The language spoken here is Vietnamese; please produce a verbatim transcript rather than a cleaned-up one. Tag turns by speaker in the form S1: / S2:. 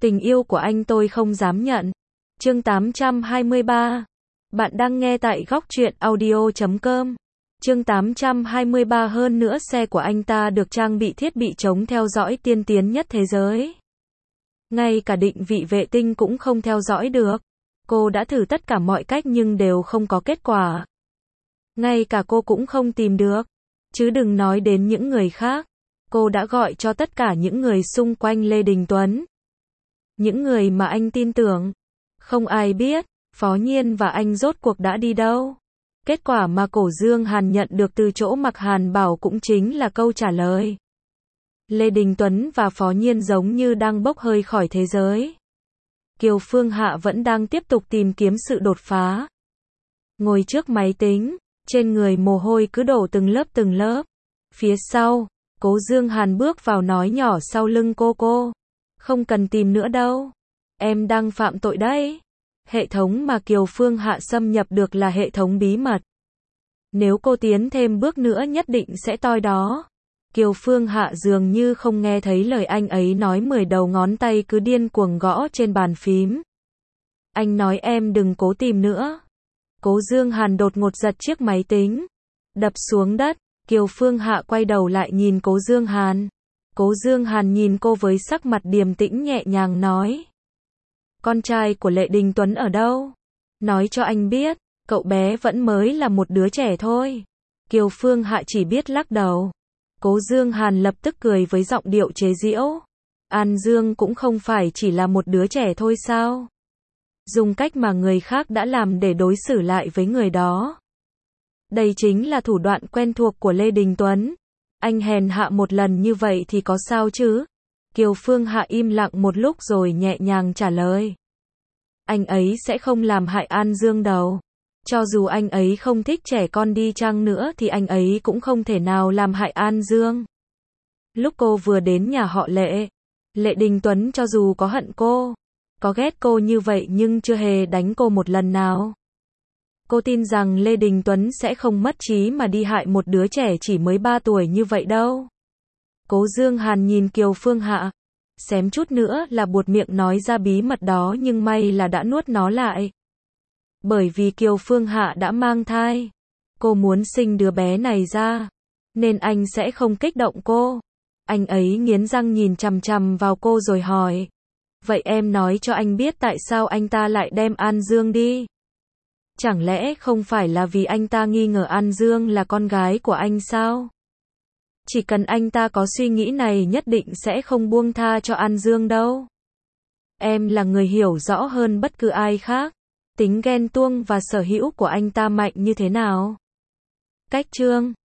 S1: Tình yêu của anh tôi không dám nhận. Chương tám trăm hai mươi ba. Bạn đang nghe tại góc truyện audio chấm com. Chương tám trăm hai mươi ba. Hơn nữa xe của anh ta được trang bị thiết bị chống theo dõi tiên tiến nhất thế giới. Ngay cả định vị vệ tinh cũng không theo dõi được. Cô đã thử tất cả mọi cách nhưng đều không có kết quả. Ngay cả cô cũng không tìm được. Chứ đừng nói đến những người khác. Cô đã gọi cho tất cả những người xung quanh Lê Đình Tuấn. Những người mà anh tin tưởng. Không ai biết, Phó Nhiên và anh rốt cuộc đã đi đâu. Kết quả mà Cổ Dương Hàn nhận được từ chỗ Mạc Hàn Bảo cũng chính là câu trả lời. Lê Đình Tuấn và Phó Nhiên giống như đang bốc hơi khỏi thế giới. Kiều Phương Hạ vẫn đang tiếp tục tìm kiếm sự đột phá. Ngồi trước máy tính, trên người mồ hôi cứ đổ từng lớp từng lớp. Phía sau, Cố Dương Hàn bước vào nói nhỏ sau lưng cô cô. Không cần tìm nữa đâu. Em đang phạm tội đấy. Hệ thống mà Kiều Phương Hạ xâm nhập được là hệ thống bí mật. Nếu cô tiến thêm bước nữa nhất định sẽ toi đó. Kiều Phương Hạ dường như không nghe thấy lời anh ấy nói, mười đầu ngón tay cứ điên cuồng gõ trên bàn phím. Anh nói em đừng cố tìm nữa. Cố Dương Hàn đột ngột giật chiếc máy tính, đập xuống đất. Kiều Phương Hạ quay đầu lại nhìn Cố Dương Hàn. Cố Dương Hàn nhìn cô với sắc mặt điềm tĩnh nhẹ nhàng nói. Con trai của Lệ Đình Tuấn ở đâu? Nói cho anh biết, cậu bé vẫn mới là một đứa trẻ thôi. Kiều Phương Hạ chỉ biết lắc đầu. Cố Dương Hàn lập tức cười với giọng điệu chế giễu. An Dương cũng không phải chỉ là một đứa trẻ thôi sao? Dùng cách mà người khác đã làm để đối xử lại với người đó. Đây chính là thủ đoạn quen thuộc của Lê Đình Tuấn. Anh hèn hạ một lần như vậy thì có sao chứ? Kiều Phương Hạ im lặng một lúc rồi nhẹ nhàng trả lời. Anh ấy sẽ không làm hại An Dương đâu. Cho dù anh ấy không thích trẻ con đi chăng nữa thì anh ấy cũng không thể nào làm hại An Dương. Lúc cô vừa đến nhà họ Lệ, Lệ Đình Tuấn cho dù có hận cô, có ghét cô như vậy nhưng chưa hề đánh cô một lần nào. Cô tin rằng Lê Đình Tuấn sẽ không mất trí mà đi hại một đứa trẻ chỉ mới ba tuổi như vậy đâu. Cố Dương Hàn nhìn Kiều Phương Hạ, xém chút nữa là buột miệng nói ra bí mật đó nhưng may là đã nuốt nó lại. Bởi vì Kiều Phương Hạ đã mang thai, cô muốn sinh đứa bé này ra, nên anh sẽ không kích động cô. Anh ấy nghiến răng nhìn chằm chằm vào cô rồi hỏi. Vậy em nói cho anh biết tại sao anh ta lại đem An Dương đi? Chẳng lẽ không phải là vì anh ta nghi ngờ An Dương là con gái của anh sao? Chỉ cần anh ta có suy nghĩ này nhất định sẽ không buông tha cho An Dương đâu. Em là người hiểu rõ hơn bất cứ ai khác. Tính ghen tuông và sở hữu của anh ta mạnh như thế nào? Cách chương